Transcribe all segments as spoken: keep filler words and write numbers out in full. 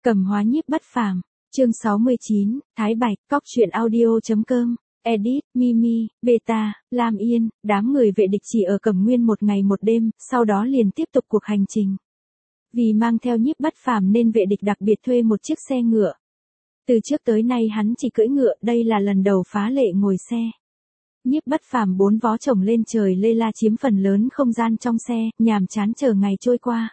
Cầm hóa nhiếp bất phàm, chương sáu mươi chín, Thái Bạch, cóc truyện audio.com, edit, Mimi, Beta, Lam Yên, đám người vệ địch chỉ ở Cẩm Nguyên một ngày một đêm, sau đó liền tiếp tục cuộc hành trình. Vì mang theo nhiếp bất phàm nên vệ địch đặc biệt thuê một chiếc xe ngựa. Từ trước tới nay hắn chỉ cưỡi ngựa, đây là lần đầu phá lệ ngồi xe. Nhiếp bất phàm bốn vó chồng lên trời lê la chiếm phần lớn không gian trong xe, nhàm chán chờ ngày trôi qua.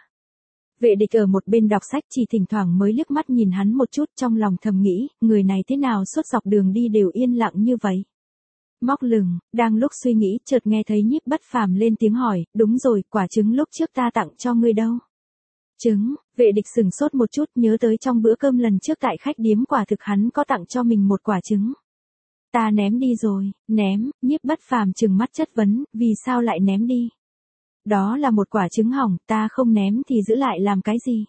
Vệ địch ở một bên đọc sách chỉ thỉnh thoảng mới liếc mắt nhìn hắn một chút, trong lòng thầm nghĩ, người này thế nào suốt dọc đường đi đều yên lặng như vậy. Móc lừng, đang lúc suy nghĩ chợt nghe thấy nhiếp bất phàm lên tiếng hỏi, đúng rồi, quả trứng lúc trước ta tặng cho ngươi đâu. Trứng, vệ địch sửng sốt một chút nhớ tới trong bữa cơm lần trước tại khách điếm quả thực hắn có tặng cho mình một quả trứng. Ta ném đi rồi, ném, nhiếp bất phàm trừng mắt chất vấn, vì sao lại ném đi? Đó là một quả trứng hỏng, ta không ném thì giữ lại làm cái gì?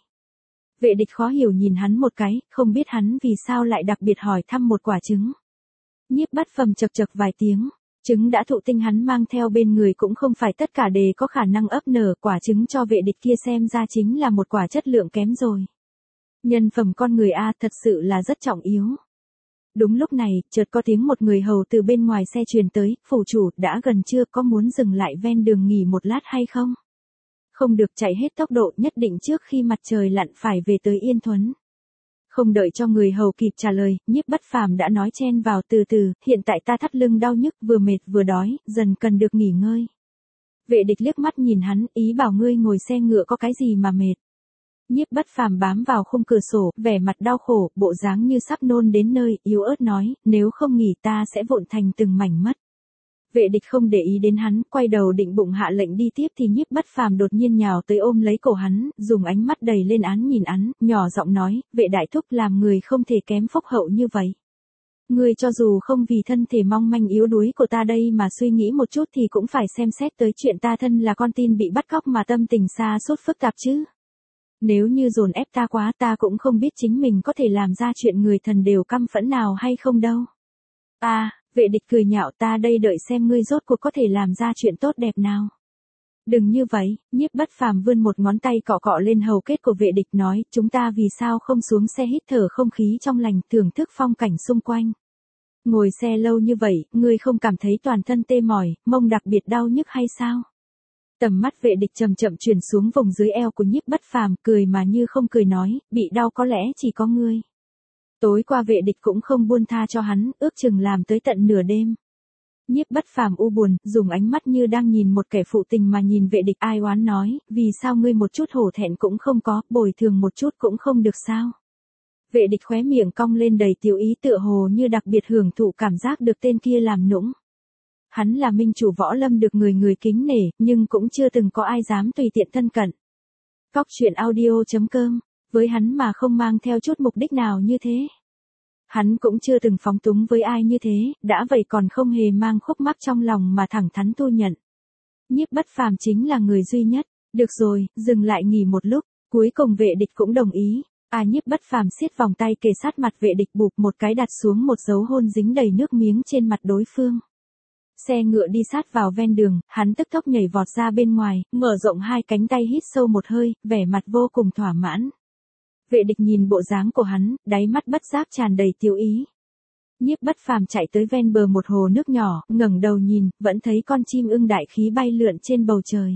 Vệ địch khó hiểu nhìn hắn một cái, không biết hắn vì sao lại đặc biệt hỏi thăm một quả trứng. Nhiếp bất phàm chật chật vài tiếng, trứng đã thụ tinh hắn mang theo bên người cũng không phải tất cả đều có khả năng ấp nở, quả trứng cho vệ địch kia xem ra chính là một quả chất lượng kém rồi. Nhân phẩm con người A thật sự là rất trọng yếu. Đúng lúc này, chợt có tiếng một người hầu từ bên ngoài xe truyền tới, phủ chủ, đã gần trưa, có muốn dừng lại ven đường nghỉ một lát hay không? Không được chạy hết tốc độ, nhất định trước khi mặt trời lặn phải về tới Yên Thuấn. Không đợi cho người hầu kịp trả lời, nhiếp bất phàm đã nói chen vào, từ từ, hiện tại ta thắt lưng đau nhức, vừa mệt vừa đói, dần cần được nghỉ ngơi. Vệ địch liếc mắt nhìn hắn, ý bảo ngươi ngồi xe ngựa có cái gì mà mệt. Nhiếp bất phàm bám vào khung cửa sổ, vẻ mặt đau khổ, bộ dáng như sắp nôn đến nơi, yếu ớt nói, nếu không nghỉ ta sẽ vụn thành từng mảnh mất. Vệ địch không để ý đến hắn, quay đầu định bụng hạ lệnh đi tiếp thì nhiếp bất phàm đột nhiên nhào tới ôm lấy cổ hắn, dùng ánh mắt đầy lên án nhìn hắn, nhỏ giọng nói, vệ đại thúc làm người không thể kém phúc hậu như vậy. Ngươi cho dù không vì thân thể mong manh yếu đuối của ta đây mà suy nghĩ một chút thì cũng phải xem xét tới chuyện ta thân là con tin bị bắt cóc mà tâm tình xa sút phức tạp chứ. Nếu như dồn ép ta quá ta cũng không biết chính mình có thể làm ra chuyện người thần đều căm phẫn nào hay không đâu. À, vệ địch cười nhạo, ta đây đợi xem ngươi rốt cuộc có thể làm ra chuyện tốt đẹp nào. Đừng như vậy, nhiếp bất phàm vươn một ngón tay cọ cọ lên hầu kết của vệ địch nói, chúng ta vì sao không xuống xe hít thở không khí trong lành, thưởng thức phong cảnh xung quanh. Ngồi xe lâu như vậy, ngươi không cảm thấy toàn thân tê mỏi, mông đặc biệt đau nhức hay sao? Tầm mắt vệ địch chậm chậm chuyển xuống vùng dưới eo của nhiếp bất phàm, cười mà như không cười nói, bị đau có lẽ chỉ có ngươi. Tối qua vệ địch cũng không buông tha cho hắn, ước chừng làm tới tận nửa đêm. Nhiếp bất phàm u buồn, dùng ánh mắt như đang nhìn một kẻ phụ tình mà nhìn vệ địch ai oán nói, vì sao ngươi một chút hổ thẹn cũng không có, bồi thường một chút cũng không được sao. Vệ địch khóe miệng cong lên đầy tiểu ý tựa hồ như đặc biệt hưởng thụ cảm giác được tên kia làm nũng. Hắn là minh chủ võ lâm được người người kính nể, nhưng cũng chưa từng có ai dám tùy tiện thân cận. Cóc truyện audio.com, với hắn mà không mang theo chút mục đích nào như thế. Hắn cũng chưa từng phóng túng với ai như thế, đã vậy còn không hề mang khúc mắc trong lòng mà thẳng thắn thu nhận. Nhiếp bất phàm chính là người duy nhất, được rồi, dừng lại nghỉ một lúc, cuối cùng vệ địch cũng đồng ý. À nhiếp bất phàm siết vòng tay kề sát mặt vệ địch bụp một cái đặt xuống một dấu hôn dính đầy nước miếng trên mặt đối phương. Xe ngựa đi sát vào ven đường, hắn tức tốc nhảy vọt ra bên ngoài, mở rộng hai cánh tay hít sâu một hơi, vẻ mặt vô cùng thỏa mãn. Vệ địch nhìn bộ dáng của hắn, đáy mắt bất giác tràn đầy tiêu ý. Nhiếp bất phàm chạy tới ven bờ một hồ nước nhỏ, ngẩng đầu nhìn, vẫn thấy con chim ưng đại khí bay lượn trên bầu trời.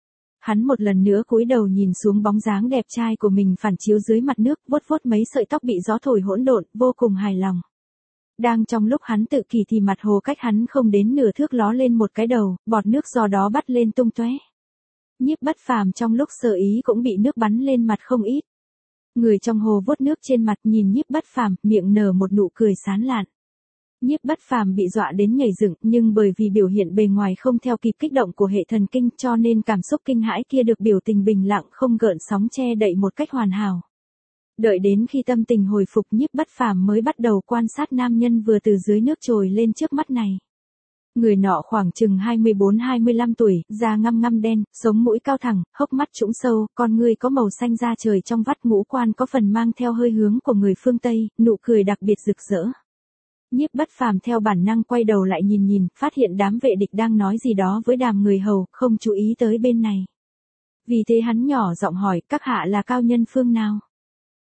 Hắn một lần nữa cúi đầu nhìn xuống bóng dáng đẹp trai của mình phản chiếu dưới mặt nước, vuốt vuốt mấy sợi tóc bị gió thổi hỗn độn, vô cùng hài lòng. Đang trong lúc hắn tự kỷ thì mặt hồ cách hắn không đến nửa thước ló lên một cái đầu, bọt nước do đó bắt lên tung tóe. Nhiếp bất phàm trong lúc sơ ý cũng bị nước bắn lên mặt không ít. Người trong hồ vuốt nước trên mặt nhìn nhiếp bất phàm, miệng nở một nụ cười sán lạn. Nhiếp bất phàm bị dọa đến nhảy dựng, nhưng bởi vì biểu hiện bề ngoài không theo kịp kích động của hệ thần kinh cho nên cảm xúc kinh hãi kia được biểu tình bình lặng không gợn sóng che đậy một cách hoàn hảo. Đợi đến khi tâm tình hồi phục nhiếp bất phàm mới bắt đầu quan sát nam nhân vừa từ dưới nước trồi lên trước mắt này. Người nọ khoảng chừng hai mươi bốn hai mươi lăm tuổi, da ngăm ngăm đen, sống mũi cao thẳng, hốc mắt trũng sâu, con ngươi có màu xanh da trời trong vắt, ngũ quan có phần mang theo hơi hướng của người phương Tây, nụ cười đặc biệt rực rỡ. Nhiếp bất phàm theo bản năng quay đầu lại nhìn nhìn, phát hiện đám vệ địch đang nói gì đó với đám người hầu, không chú ý tới bên này. Vì thế hắn nhỏ giọng hỏi, các hạ là cao nhân phương nào?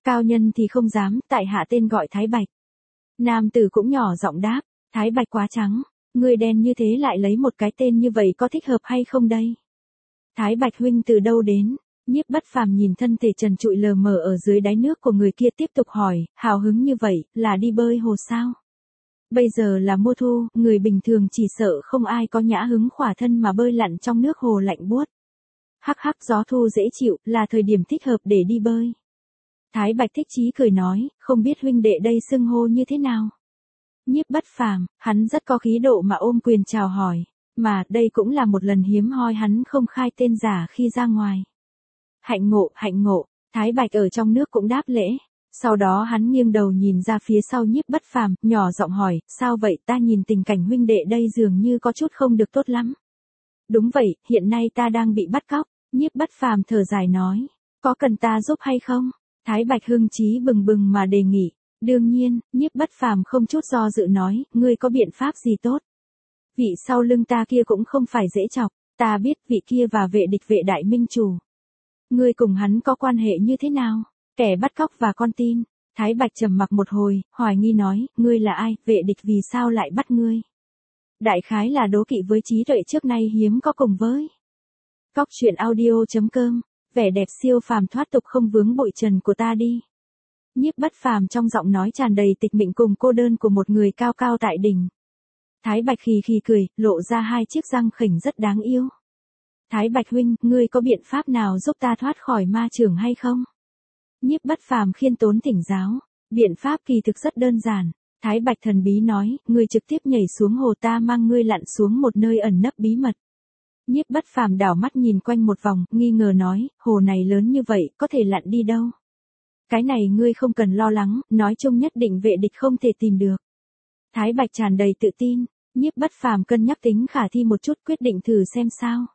Cao nhân thì không dám, tại hạ tên gọi Thái Bạch. Nam tử cũng nhỏ giọng đáp, Thái Bạch quá trắng, người đen như thế lại lấy một cái tên như vậy có thích hợp hay không đây? Thái Bạch huynh từ đâu đến? Nhiếp Bất Phàm nhìn thân thể trần trụi lờ mờ ở dưới đáy nước của người kia tiếp tục hỏi, hào hứng như vậy, là đi bơi hồ sao? Bây giờ là mùa thu, người bình thường chỉ sợ không ai có nhã hứng khỏa thân mà bơi lặn trong nước hồ lạnh buốt. Hắc hắc, gió thu dễ chịu, là thời điểm thích hợp để đi bơi. Thái Bạch thích chí cười nói, không biết huynh đệ đây xưng hô như thế nào? Nhiếp Bất Phàm, hắn rất có khí độ mà ôm quyền chào hỏi, mà đây cũng là một lần hiếm hoi hắn không khai tên giả khi ra ngoài. Hạnh ngộ, hạnh ngộ, Thái Bạch ở trong nước cũng đáp lễ. Sau đó hắn nghiêng đầu nhìn ra phía sau Nhiếp Bất Phàm, nhỏ giọng hỏi, sao vậy, ta nhìn tình cảnh huynh đệ đây dường như có chút không được tốt lắm. Đúng vậy, hiện nay ta đang bị bắt cóc. Nhiếp Bất Phàm thở dài nói, có cần ta giúp hay không? Thái Bạch hưng chí bừng bừng mà đề nghị. Đương nhiên, Nhiếp Bất Phàm không chút do dự nói, ngươi có biện pháp gì tốt? Vị sau lưng ta kia cũng không phải dễ chọc, ta biết vị kia và vệ địch vệ đại minh chủ. Ngươi cùng hắn có quan hệ như thế nào? Kẻ bắt cóc và con tin. Thái Bạch trầm mặc một hồi, hoài nghi nói, ngươi là ai, vệ địch vì sao lại bắt ngươi? Đại khái là đố kỵ với trí tuệ trước nay hiếm có cùng với. Cóc truyện audio chấm com, vẻ đẹp siêu phàm thoát tục không vướng bụi trần của ta đi. Nhiếp Bất Phàm trong giọng nói tràn đầy tịch mịch cùng cô đơn của một người cao cao tại đỉnh. Thái Bạch khì khì cười, lộ ra hai chiếc răng khỉnh rất đáng yêu. Thái Bạch huynh, ngươi có biện pháp nào giúp ta thoát khỏi ma chưởng hay không? Nhiếp Bất Phàm khiêm tốn thỉnh giáo, biện pháp kỳ thực rất đơn giản. Thái Bạch thần bí nói, ngươi trực tiếp nhảy xuống hồ, ta mang ngươi lặn xuống một nơi ẩn nấp bí mật. Nhiếp Bất Phàm đảo mắt nhìn quanh một vòng, nghi ngờ nói, hồ này lớn như vậy, có thể lặn đi đâu? Cái này ngươi không cần lo lắng, nói chung nhất định vệ địch không thể tìm được. Thái Bạch tràn đầy tự tin, Nhiếp Bất Phàm cân nhắc tính khả thi một chút, quyết định thử xem sao.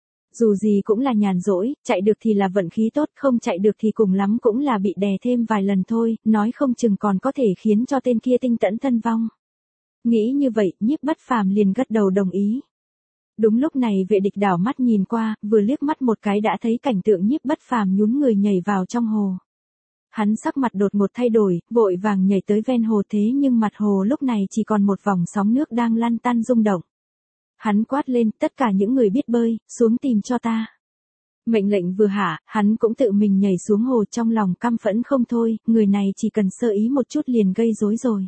Dù gì cũng là nhàn rỗi, chạy được thì là vận khí tốt, không chạy được thì cùng lắm cũng là bị đè thêm vài lần thôi, nói không chừng còn có thể khiến cho tên kia tinh tẫn thân vong. Nghĩ như vậy, Nhiếp Bất Phàm liền gật đầu đồng ý. Đúng lúc này vệ địch đảo mắt nhìn qua, vừa liếc mắt một cái đã thấy cảnh tượng Nhiếp Bất Phàm nhún người nhảy vào trong hồ. Hắn sắc mặt đột ngột thay đổi, vội vàng nhảy tới ven hồ, thế nhưng mặt hồ lúc này chỉ còn một vòng sóng nước đang lăn tăn rung động. Hắn quát lên, tất cả những người biết bơi, xuống tìm cho ta. Mệnh lệnh vừa hạ, hắn cũng tự mình nhảy xuống hồ, trong lòng căm phẫn không thôi, người này chỉ cần sơ ý một chút liền gây rối rồi.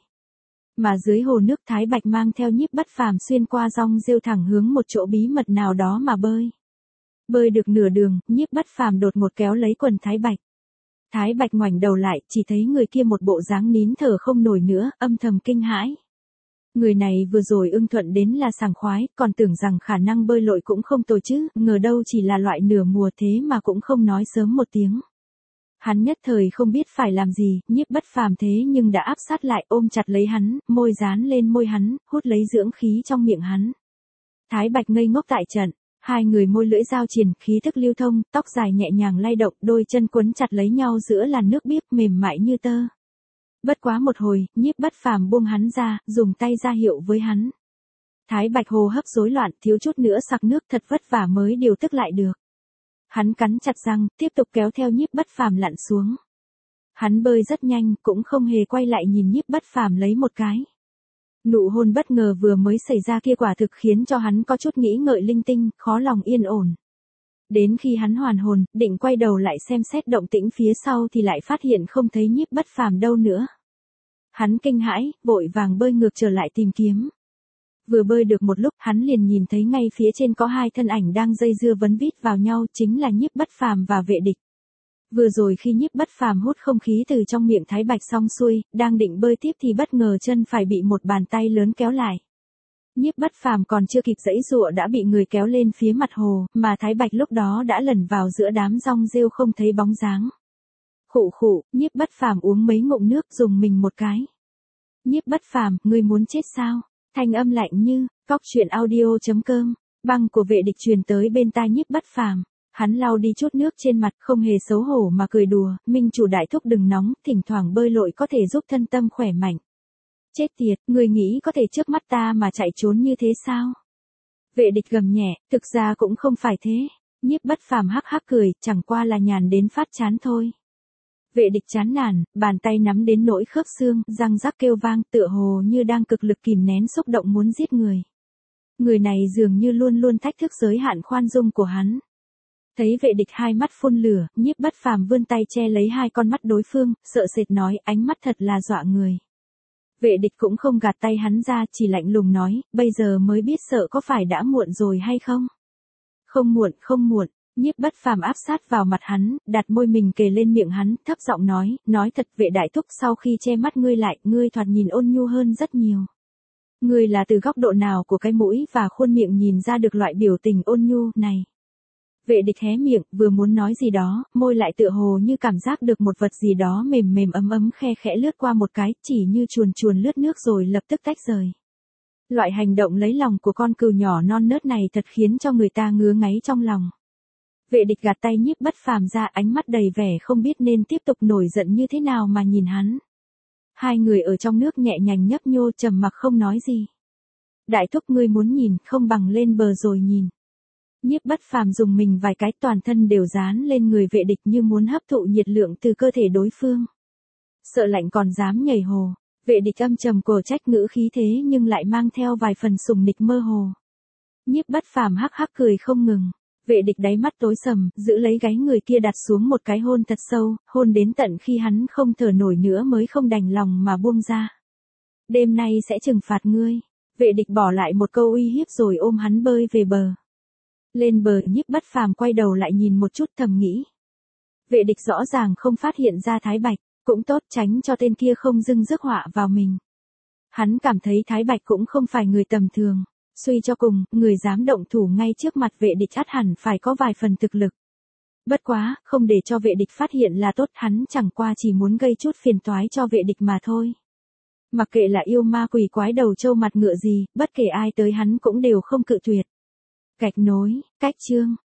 Mà dưới hồ nước, Thái Bạch mang theo Nhiếp Bất Phàm xuyên qua rong rêu thẳng hướng một chỗ bí mật nào đó mà bơi. Bơi được nửa đường, Nhiếp Bất Phàm đột ngột kéo lấy quần Thái Bạch. Thái Bạch ngoảnh đầu lại, chỉ thấy người kia một bộ dáng nín thở không nổi nữa, âm thầm kinh hãi. Người này vừa rồi ưng thuận đến là sảng khoái, còn tưởng rằng khả năng bơi lội cũng không tồi chứ, ngờ đâu chỉ là loại nửa mùa thế mà cũng không nói sớm một tiếng. Hắn nhất thời không biết phải làm gì, Nhiếp Bất Phàm thế nhưng đã áp sát lại, ôm chặt lấy hắn, môi dán lên môi hắn, hút lấy dưỡng khí trong miệng hắn. Thái Bạch ngây ngốc tại trận, hai người môi lưỡi giao triền, khí thức lưu thông, tóc dài nhẹ nhàng lay động, đôi chân quấn chặt lấy nhau giữa làn nước biếc mềm mại như tơ. Bất quá một hồi, Nhiếp Bất Phàm buông hắn ra, dùng tay ra hiệu với hắn. Thái Bạch hô hấp rối loạn, thiếu chút nữa sặc nước, thật vất vả mới điều tức lại được. Hắn cắn chặt răng, tiếp tục kéo theo Nhiếp Bất Phàm lặn xuống. Hắn bơi rất nhanh, cũng không hề quay lại nhìn Nhiếp Bất Phàm lấy một cái. Nụ hôn bất ngờ vừa mới xảy ra kia quả thực khiến cho hắn có chút nghĩ ngợi linh tinh, khó lòng yên ổn. Đến khi hắn hoàn hồn, định quay đầu lại xem xét động tĩnh phía sau thì lại phát hiện không thấy Nhiếp Bất Phàm đâu nữa. Hắn kinh hãi, vội vàng bơi ngược trở lại tìm kiếm. Vừa bơi được một lúc, hắn liền nhìn thấy ngay phía trên có hai thân ảnh đang dây dưa vấn vít vào nhau, chính là Nhiếp Bất Phàm và vệ địch. Vừa rồi khi Nhiếp Bất Phàm hút không khí từ trong miệng Thái Bạch xong xuôi, đang định bơi tiếp thì bất ngờ chân phải bị một bàn tay lớn kéo lại. Nhiếp Bất Phàm còn chưa kịp giãy giụa đã bị người kéo lên phía mặt hồ, mà Thái Bạch lúc đó đã lẩn vào giữa đám rong rêu không thấy bóng dáng. Khụ khụ, Nhiếp Bất Phàm uống mấy ngụm nước, dùng mình một cái. Nhiếp Bất Phàm, ngươi muốn chết sao? Thanh âm lạnh như, cóc truyện audio chấm com, băng của vệ địch truyền tới bên tai Nhiếp Bất Phàm. Hắn lau đi chút nước trên mặt, không hề xấu hổ mà cười đùa, minh chủ đại thúc đừng nóng, thỉnh thoảng bơi lội có thể giúp thân tâm khỏe mạnh. Chết tiệt, người nghĩ có thể trước mắt ta mà chạy trốn như thế sao? Vệ địch gầm nhẹ, thực ra cũng không phải thế. Nhiếp Bất Phàm hắc hắc cười, chẳng qua là nhàn đến phát chán thôi. Vệ địch chán nản, bàn tay nắm đến nỗi khớp xương, răng rắc kêu vang, tựa hồ như đang cực lực kìm nén xúc động muốn giết người. Người này dường như luôn luôn thách thức giới hạn khoan dung của hắn. Thấy vệ địch hai mắt phun lửa, Nhiếp Bất Phàm vươn tay che lấy hai con mắt đối phương, sợ sệt nói, ánh mắt thật là dọa người. Vệ địch cũng không gạt tay hắn ra, chỉ lạnh lùng nói, bây giờ mới biết sợ có phải đã muộn rồi hay không? Không muộn, không muộn. Nhiếp Bất Phàm áp sát vào mặt hắn, đặt môi mình kề lên miệng hắn, thấp giọng nói, nói thật vệ đại thúc, sau khi che mắt ngươi lại, ngươi thoạt nhìn ôn nhu hơn rất nhiều. Ngươi là từ góc độ nào của cái mũi và khuôn miệng nhìn ra được loại biểu tình ôn nhu này? Vệ địch hé miệng, vừa muốn nói gì đó, môi lại tựa hồ như cảm giác được một vật gì đó mềm mềm ấm ấm khe khẽ lướt qua một cái, chỉ như chuồn chuồn lướt nước rồi lập tức tách rời. Loại hành động lấy lòng của con cừu nhỏ non nớt này thật khiến cho người ta ngứa ngáy trong lòng. Vệ địch gạt tay Nhiếp Bất Phàm ra, ánh mắt đầy vẻ không biết nên tiếp tục nổi giận như thế nào mà nhìn hắn. Hai người ở trong nước nhẹ nhàng nhấp nhô trầm mặc không nói gì. Đại thúc, ngươi muốn nhìn, không bằng lên bờ rồi nhìn. Nhiếp Bất Phàm dùng mình vài cái, toàn thân đều dán lên người vệ địch như muốn hấp thụ nhiệt lượng từ cơ thể đối phương. Sợ lạnh còn dám nhảy hồ, vệ địch âm trầm cổ trách ngữ khí thế nhưng lại mang theo vài phần sùng nịch mơ hồ. Nhiếp Bất Phàm hắc hắc cười không ngừng. Vệ địch đáy mắt tối sầm, giữ lấy gáy người kia đặt xuống một cái hôn thật sâu, hôn đến tận khi hắn không thở nổi nữa mới không đành lòng mà buông ra. Đêm nay sẽ trừng phạt ngươi. Vệ địch bỏ lại một câu uy hiếp rồi ôm hắn bơi về bờ. Lên bờ, Nhiếp Bất Phàm quay đầu lại nhìn một chút thầm nghĩ. Vệ địch rõ ràng không phát hiện ra Thái Bạch, cũng tốt tránh cho tên kia không dưng rước họa vào mình. Hắn cảm thấy Thái Bạch cũng không phải người tầm thường. Suy cho cùng, người dám động thủ ngay trước mặt vệ địch ắt hẳn phải có vài phần thực lực. Bất quá, không để cho vệ địch phát hiện là tốt, hắn chẳng qua chỉ muốn gây chút phiền toái cho vệ địch mà thôi. Mặc kệ là yêu ma quỷ quái đầu trâu mặt ngựa gì, bất kể ai tới hắn cũng đều không cự tuyệt. Gạch nối, cách chương.